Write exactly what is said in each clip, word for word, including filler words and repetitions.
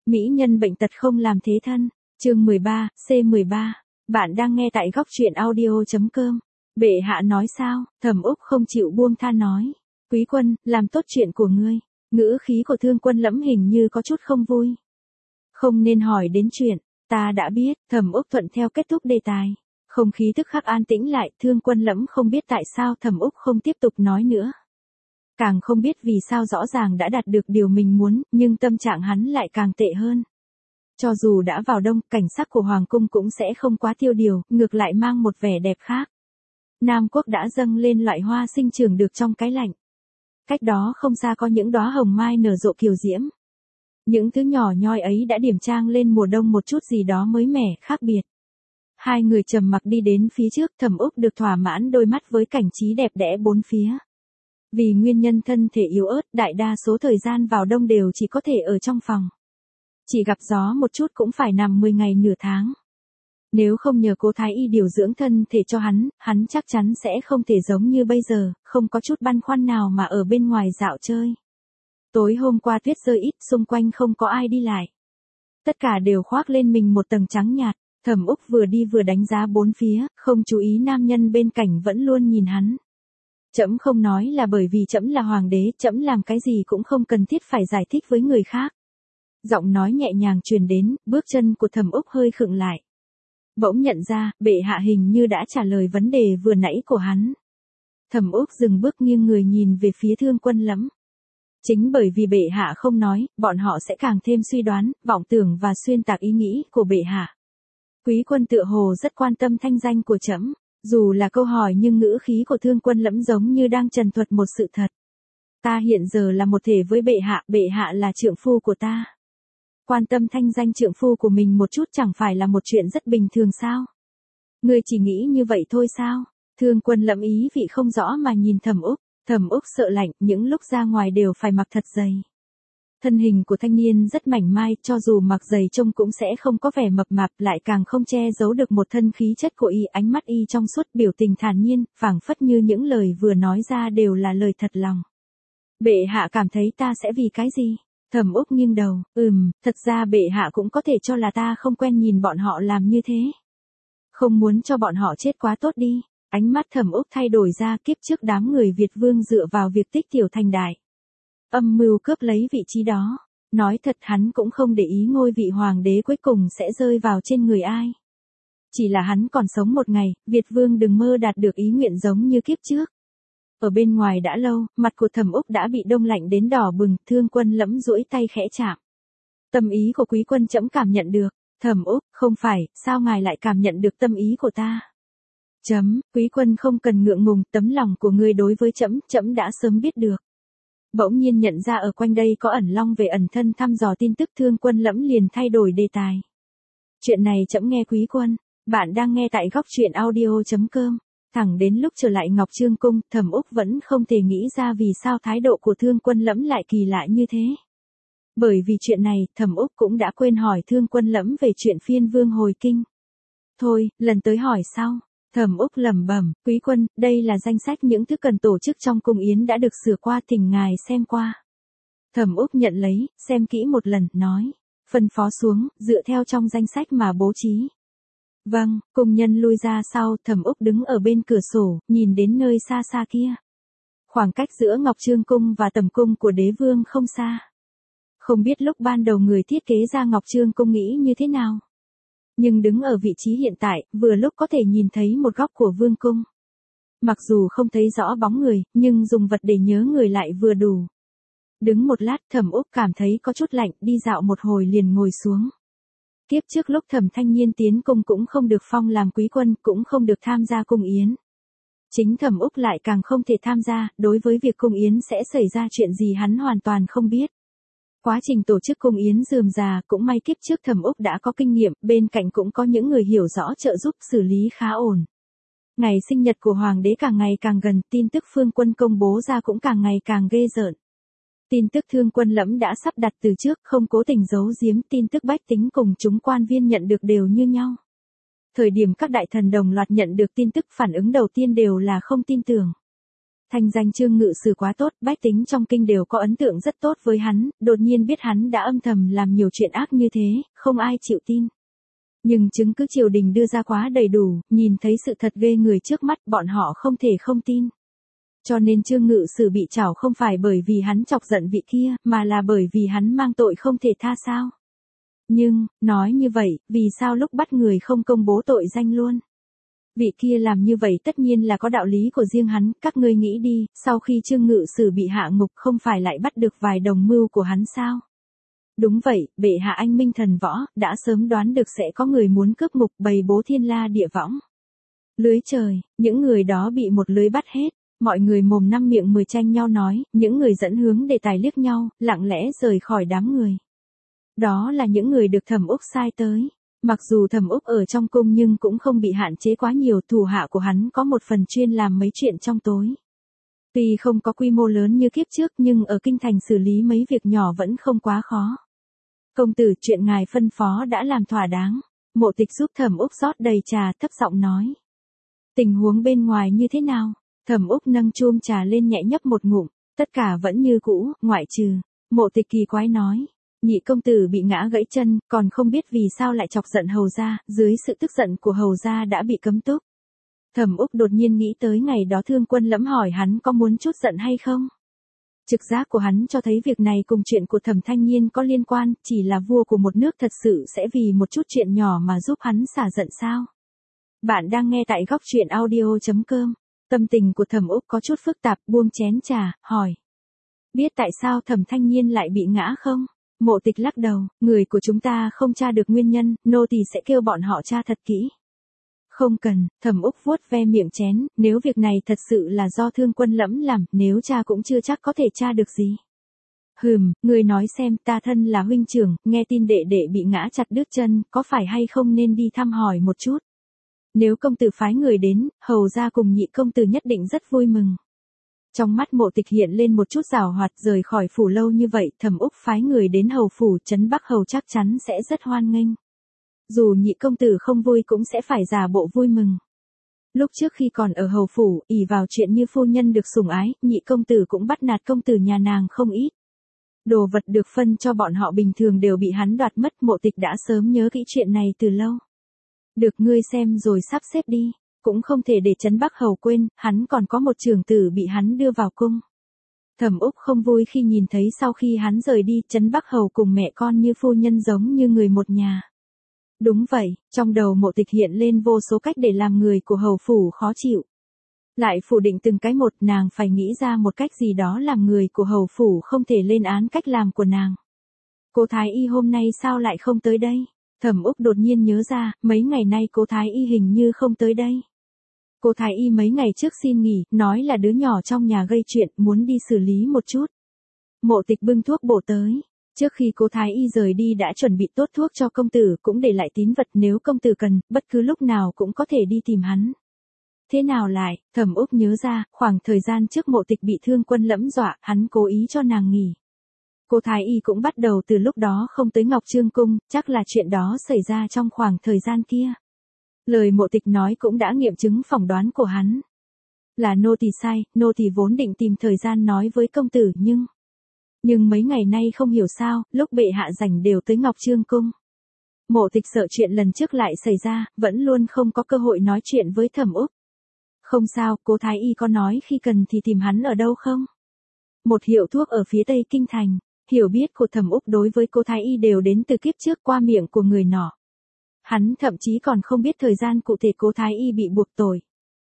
Mỹ nhân bệnh tật không làm thế thân. Chương mười ba, C mười ba. Bạn đang nghe tại góc truyện audio chấm com. Bệ hạ nói sao? Thẩm Úc không chịu buông tha nói. Quý quân, làm tốt chuyện của ngươi. Ngữ khí của Thương Quân Lẫm hình như có chút không vui. Không nên hỏi đến chuyện, ta đã biết. Thẩm Úc thuận theo kết thúc đề tài. Không khí tức khắc an tĩnh lại. Thương Quân Lẫm không biết tại sao Thẩm Úc không tiếp tục nói nữa. Càng không biết vì sao rõ ràng đã đạt được điều mình muốn, nhưng tâm trạng hắn lại càng tệ hơn. Cho dù đã vào đông, cảnh sắc của Hoàng cung cũng sẽ không quá tiêu điều, ngược lại mang một vẻ đẹp khác. Nam Quốc đã dâng lên loại hoa sinh trưởng được trong cái lạnh. Cách đó không xa có những đóa hồng mai nở rộ kiều diễm. Những thứ nhỏ nhoi ấy đã điểm trang lên mùa đông một chút gì đó mới mẻ, khác biệt. Hai người trầm mặc đi đến phía trước, Thẩm Úc được thỏa mãn đôi mắt với cảnh trí đẹp đẽ bốn phía. Vì nguyên nhân thân thể yếu ớt, đại đa số thời gian vào đông đều chỉ có thể ở trong phòng. Chỉ gặp gió một chút cũng phải nằm mười ngày nửa tháng. Nếu không nhờ cô Thái Y điều dưỡng thân thể cho hắn, hắn chắc chắn sẽ không thể giống như bây giờ, không có chút băn khoăn nào mà ở bên ngoài dạo chơi. Tối hôm qua tuyết rơi ít, xung quanh không có ai đi lại. Tất cả đều khoác lên mình một tầng trắng nhạt. Thẩm Úc vừa đi vừa đánh giá bốn phía, không chú ý nam nhân bên cạnh vẫn luôn nhìn hắn. Trẫm không nói là bởi vì trẫm là hoàng đế, trẫm làm cái gì cũng không cần thiết phải giải thích với người khác. Giọng nói nhẹ nhàng truyền đến, bước chân của Thẩm Úc hơi khựng lại. Bỗng nhận ra, bệ hạ hình như đã trả lời vấn đề vừa nãy của hắn. Thẩm Úc dừng bước nghiêng người nhìn về phía Thương Quân Lẫm. Chính bởi vì bệ hạ không nói, bọn họ sẽ càng thêm suy đoán, vọng tưởng và xuyên tạc ý nghĩ của bệ hạ. Quý quân tựa hồ rất quan tâm thanh danh của trẫm. Dù là câu hỏi nhưng ngữ khí của Thương Quân Lẫm giống như đang trần thuật một sự thật. Ta hiện giờ là một thể với bệ hạ, bệ hạ là trượng phu của ta. Quan tâm thanh danh trượng phu của mình một chút chẳng phải là một chuyện rất bình thường sao? Ngươi chỉ nghĩ như vậy thôi sao? Thương Quân Lẫm ý vị không rõ mà nhìn Thẩm Úc. Thẩm Úc sợ lạnh, những lúc ra ngoài đều phải mặc thật dày. Thân hình của thanh niên rất mảnh mai, cho dù mặc giày trông cũng sẽ không có vẻ mập mạp, lại càng không che giấu được một thân khí chất của y, ánh mắt y trong suốt, biểu tình thản nhiên, phảng phất như những lời vừa nói ra đều là lời thật lòng. Bệ hạ cảm thấy ta sẽ vì cái gì? Thẩm Úc nghiêng đầu, ừm, thật ra bệ hạ cũng có thể cho là ta không quen nhìn bọn họ làm như thế. Không muốn cho bọn họ chết quá tốt đi. Ánh mắt Thẩm Úc thay đổi ra, kiếp trước đám người Việt Vương dựa vào việc tích tiểu thành đại. Âm mưu cướp lấy vị trí đó. Nói thật hắn cũng không để ý ngôi vị hoàng đế cuối cùng sẽ rơi vào trên người ai. Chỉ là hắn còn sống một ngày, Việt Vương đừng mơ đạt được ý nguyện giống như kiếp trước. Ở bên ngoài đã lâu, mặt của Thẩm Úc đã bị đông lạnh đến đỏ bừng, Thương Quân Lẫm duỗi tay khẽ chạm. Tâm ý của quý quân trẫm cảm nhận được. Thẩm Úc, không phải, sao ngài lại cảm nhận được tâm ý của ta? Chấm, quý quân không cần ngượng ngùng, tấm lòng của ngươi đối với trẫm, trẫm đã sớm biết được. Bỗng nhiên nhận ra ở quanh đây có ẩn long về ẩn thân thăm dò tin tức, Thương Quân Lẫm liền thay đổi đề tài. Chuyện này trẫm nghe quý quân, bạn đang nghe tại góc truyện audio chấm com. Thẳng đến lúc trở lại Ngọc Trương Cung, Thẩm Úc vẫn không thể nghĩ ra vì sao thái độ của Thương Quân Lẫm lại kỳ lạ như thế. Bởi vì chuyện này, Thẩm Úc cũng đã quên hỏi Thương Quân Lẫm về chuyện phiên vương hồi kinh. Thôi, lần tới hỏi sau. Thẩm Úc lẩm bẩm, quý quân, đây là danh sách những thứ cần tổ chức trong cung yến đã được sửa qua, thỉnh ngài xem qua. Thẩm Úc nhận lấy, xem kỹ một lần, nói, phân phó xuống, dựa theo trong danh sách mà bố trí. Vâng, cung nhân lui ra sau, Thẩm Úc đứng ở bên cửa sổ, nhìn đến nơi xa xa kia. Khoảng cách giữa Ngọc Trương Cung và tầm cung của đế vương không xa. Không biết lúc ban đầu người thiết kế ra Ngọc Trương Cung nghĩ như thế nào. Nhưng đứng ở vị trí hiện tại, vừa lúc có thể nhìn thấy một góc của vương cung. Mặc dù không thấy rõ bóng người, nhưng dùng vật để nhớ người lại vừa đủ. Đứng một lát, Thẩm Úc cảm thấy có chút lạnh, đi dạo một hồi liền ngồi xuống. Kiếp trước lúc Thẩm Thanh Nhiên tiến cung cũng không được phong làm quý quân, cũng không được tham gia cung yến. Chính Thẩm Úc lại càng không thể tham gia, đối với việc cung yến sẽ xảy ra chuyện gì hắn hoàn toàn không biết. Quá trình tổ chức cung yến rườm rà, cũng may kiếp trước Thẩm Úc đã có kinh nghiệm, bên cạnh cũng có những người hiểu rõ trợ giúp xử lý khá ổn. Ngày sinh nhật của hoàng đế càng ngày càng gần, tin tức Phương Quân công bố ra cũng càng ngày càng ghê rợn. Tin tức Thương Quân Lẫm đã sắp đặt từ trước, không cố tình giấu giếm, tin tức bách tính cùng chúng quan viên nhận được đều như nhau. Thời điểm các đại thần đồng loạt nhận được tin tức, phản ứng đầu tiên đều là không tin tưởng. Thanh danh Trương Ngự Sử quá tốt, bách tính trong kinh đều có ấn tượng rất tốt với hắn, đột nhiên biết hắn đã âm thầm làm nhiều chuyện ác như thế, không ai chịu tin. Nhưng chứng cứ triều đình đưa ra quá đầy đủ, nhìn thấy sự thật ghê người trước mắt, bọn họ không thể không tin. Cho nên Trương Ngự Sử bị trảo không phải bởi vì hắn chọc giận vị kia, mà là bởi vì hắn mang tội không thể tha sao. Nhưng, nói như vậy, vì sao lúc bắt người không công bố tội danh luôn? Vị kia làm như vậy tất nhiên là có đạo lý của riêng hắn, các ngươi nghĩ đi, sau khi Trương Ngự Sử bị hạ ngục không phải lại bắt được vài đồng mưu của hắn sao? Đúng vậy, bệ hạ anh minh thần võ, đã sớm đoán được sẽ có người muốn cướp ngục bày bố thiên la địa võng. Lưới trời, những người đó bị một lưới bắt hết, mọi người mồm năm miệng mười tranh nhau nói, những người dẫn hướng đề tài liếc nhau, lặng lẽ rời khỏi đám người. Đó là những người được Thẩm Úc sai tới. Mặc dù Thẩm Úc ở trong cung nhưng cũng không bị hạn chế quá nhiều, thủ hạ của hắn có một phần chuyên làm mấy chuyện trong tối. Tuy không có quy mô lớn như kiếp trước nhưng ở kinh thành xử lý mấy việc nhỏ vẫn không quá khó. Công tử, chuyện ngài phân phó đã làm thỏa đáng. Mộ Tịch giúp Thẩm Úc rót đầy trà, thấp giọng nói. Tình huống bên ngoài như thế nào? Thẩm Úc nâng chum trà lên nhẹ nhấp một ngụm, tất cả vẫn như cũ, ngoại trừ. Mộ Tịch kỳ quái nói. Nhị công tử bị ngã gãy chân, còn không biết vì sao lại chọc giận hầu gia, dưới sự tức giận của hầu gia đã bị cấm túc. Thẩm Úc đột nhiên nghĩ tới ngày đó Thương Quân Lẫm hỏi hắn có muốn chút giận hay không. Trực giác của hắn cho thấy việc này cùng chuyện của Thẩm Thanh Nhiên có liên quan, chỉ là vua của một nước thật sự sẽ vì một chút chuyện nhỏ mà giúp hắn xả giận sao. Bạn đang nghe tại góc truyện audio chấm com. Tâm tình của Thẩm Úc có chút phức tạp, buông chén trà, hỏi. Biết tại sao Thẩm Thanh Nhiên lại bị ngã không? Mộ Tịch lắc đầu, người của chúng ta không tra được nguyên nhân, nô tỳ sẽ kêu bọn họ tra thật kỹ. Không cần, Thẩm Úc vuốt ve miệng chén, nếu việc này thật sự là do Thương Quân Lẫm làm, nếu tra cũng chưa chắc có thể tra được gì. Hừm, người nói xem, ta thân là huynh trưởng, nghe tin đệ đệ bị ngã chặt đứt chân, có phải hay không nên đi thăm hỏi một chút. Nếu công tử phái người đến, hầu ra cùng nhị công tử nhất định rất vui mừng. Trong mắt Mộ Tịch hiện lên một chút giảo hoạt, rời khỏi phủ lâu như vậy, Thẩm Úc phái người đến hầu phủ, trấn Bắc hầu chắc chắn sẽ rất hoan nghênh. Dù nhị công tử không vui cũng sẽ phải giả bộ vui mừng. Lúc trước khi còn ở hầu phủ, ỷ vào chuyện như phu nhân được sủng ái, nhị công tử cũng bắt nạt công tử nhà nàng không ít. Đồ vật được phân cho bọn họ bình thường đều bị hắn đoạt mất, Mộ Tịch đã sớm nhớ kỹ chuyện này từ lâu. Được, ngươi xem rồi sắp xếp đi. Cũng không thể để Trấn Bắc hầu quên, hắn còn có một trưởng tử bị hắn đưa vào cung. Thẩm Úc không vui khi nhìn thấy sau khi hắn rời đi, Trấn Bắc hầu cùng mẹ con như phu nhân giống như người một nhà. Đúng vậy, trong đầu Mộ Tịch hiện lên vô số cách để làm người của hầu phủ khó chịu. Lại phủ định từng cái một, nàng phải nghĩ ra một cách gì đó làm người của hầu phủ không thể lên án cách làm của nàng. Cô Thái Y hôm nay sao lại không tới đây? Thẩm Úc đột nhiên nhớ ra, mấy ngày nay cô Thái Y hình như không tới đây. Cô Thái Y mấy ngày trước xin nghỉ, nói là đứa nhỏ trong nhà gây chuyện, muốn đi xử lý một chút. Mộ Tịch bưng thuốc bổ tới. Trước khi cô Thái Y rời đi đã chuẩn bị tốt thuốc cho công tử, cũng để lại tín vật nếu công tử cần, bất cứ lúc nào cũng có thể đi tìm hắn. Thế nào lại, Thẩm Úc nhớ ra, khoảng thời gian trước Mộ Tịch bị Thương Quân Lẫm dọa, hắn cố ý cho nàng nghỉ. Cô Thái Y cũng bắt đầu từ lúc đó không tới Ngọc Trương Cung, chắc là chuyện đó xảy ra trong khoảng thời gian kia. Lời Mộ Tịch nói cũng đã nghiệm chứng phỏng đoán của hắn. Là nô tỳ sai, nô tỳ vốn định tìm thời gian nói với công tử nhưng... Nhưng mấy ngày nay không hiểu sao, lúc bệ hạ rảnh đều tới Ngọc Trương Cung. Mộ Tịch sợ chuyện lần trước lại xảy ra, vẫn luôn không có cơ hội nói chuyện với Thẩm Úc. Không sao, cô Thái Y có nói khi cần thì tìm hắn ở đâu không? Một hiệu thuốc ở phía tây kinh thành. Hiểu biết của Thẩm Úc đối với cô Thái Y đều đến từ kiếp trước qua miệng của người nọ. Hắn thậm chí còn không biết thời gian cụ thể cô Thái Y bị buộc tội.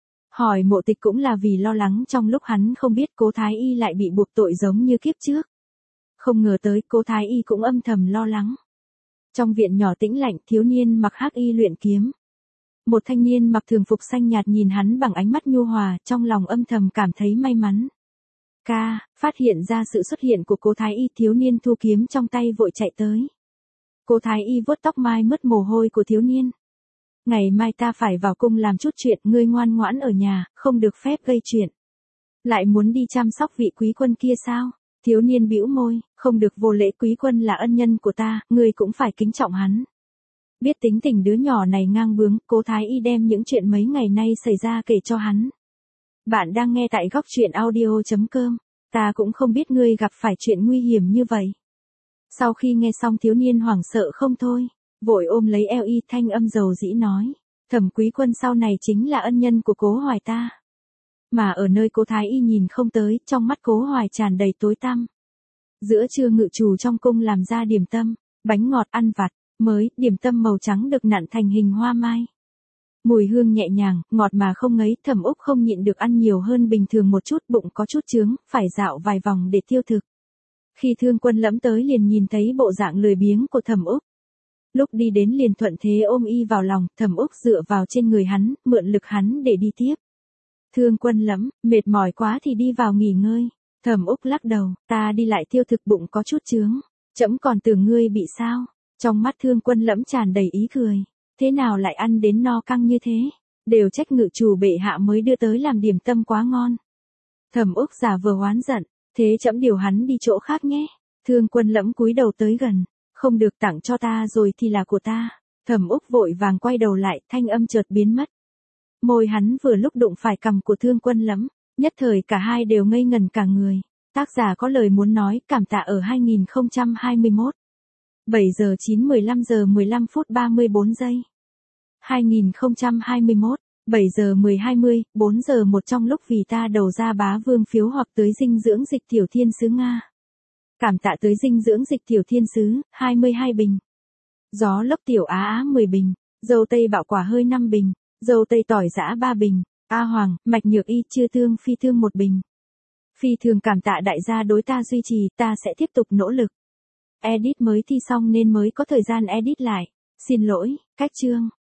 Hỏi Mộ Tịch cũng là vì lo lắng trong lúc hắn không biết cô Thái Y lại bị buộc tội giống như kiếp trước. Không ngờ tới cô Thái Y cũng âm thầm lo lắng. Trong viện nhỏ tĩnh lạnh, thiếu niên mặc hắc y luyện kiếm. Một thanh niên mặc thường phục xanh nhạt nhìn hắn bằng ánh mắt nhu hòa, trong lòng âm thầm cảm thấy may mắn. Ca, phát hiện ra sự xuất hiện của cô Thái Y, thiếu niên thu kiếm trong tay vội chạy tới. Cô Thái Y vuốt tóc mai mướt mồ hôi của thiếu niên. Ngày mai ta phải vào cung làm chút chuyện, ngươi ngoan ngoãn ở nhà, không được phép gây chuyện. Lại muốn đi chăm sóc vị quý quân kia sao? Thiếu niên bĩu môi, không được vô lễ, quý quân là ân nhân của ta, ngươi cũng phải kính trọng hắn. Biết tính tình đứa nhỏ này ngang bướng, cô Thái Y đem những chuyện mấy ngày nay xảy ra kể cho hắn. Bạn đang nghe tại góc truyện audio.com. Ta cũng không biết ngươi gặp phải chuyện nguy hiểm như vậy. Sau khi nghe xong thiếu niên hoảng sợ không thôi, vội ôm lấy eo y thanh âm dầu dĩ nói. Thẩm Quý Quân sau này chính là ân nhân của Cố Hoài ta. Mà ở nơi Cố Thái Y nhìn không tới, trong mắt Cố Hoài tràn đầy tối tăm. Giữa trưa ngự trù trong cung làm ra điểm tâm, bánh ngọt ăn vặt, mới, điểm tâm màu trắng được nặn thành hình hoa mai. Mùi hương nhẹ nhàng, ngọt mà không ngấy, Thẩm Úc không nhịn được ăn nhiều hơn bình thường một chút, bụng có chút chướng, phải dạo vài vòng để tiêu thực. Khi Thương Quân Lẫm tới liền nhìn thấy bộ dạng lười biếng của Thẩm Úc. Lúc đi đến liền thuận thế ôm y vào lòng, Thẩm Úc dựa vào trên người hắn, mượn lực hắn để đi tiếp. Thương Quân Lẫm, mệt mỏi quá thì đi vào nghỉ ngơi. Thẩm Úc lắc đầu, ta đi lại tiêu thực bụng có chút chướng. Trẫm còn tưởng ngươi bị sao. Trong mắt Thương Quân Lẫm tràn đầy ý cười. Thế nào lại ăn đến no căng như thế? Đều trách ngự chủ bệ hạ mới đưa tới làm điểm tâm quá ngon. Thẩm Úc giả vờ oán giận, thế trẫm điều hắn đi chỗ khác nhé. Thương Quân Lẫm cúi đầu tới gần, không được tặng cho ta rồi thì là của ta. Thẩm Úc vội vàng quay đầu lại, thanh âm chợt biến mất. Môi hắn vừa lúc đụng phải cằm của Thương Quân Lẫm, nhất thời cả hai đều ngây ngần cả người. Tác giả có lời muốn nói, cảm tạ ở hai nghìn không trăm hai mươi mốt. bảy giờ chín mười lăm giờ mười lăm phút ba mươi bốn giây. hai nghìn không trăm hai mươi mốt, bảy giờ mười hai mươi, bốn giờ một trong lúc vì ta đầu ra bá vương phiếu hoặc tới dinh dưỡng dịch tiểu thiên sứ Nga. Cảm tạ tới dinh dưỡng dịch tiểu thiên sứ, hai mươi hai bình. Gió lốc tiểu á á mười bình. Dâu tây bạo quả hơi năm bình. Dâu tây tỏi giã ba bình. A Hoàng, mạch nhược y chưa thương phi thương một bình. Phi thường cảm tạ đại gia đối ta duy trì, ta sẽ tiếp tục nỗ lực. Edit mới thi xong nên mới có thời gian edit lại. Xin lỗi, cách chương.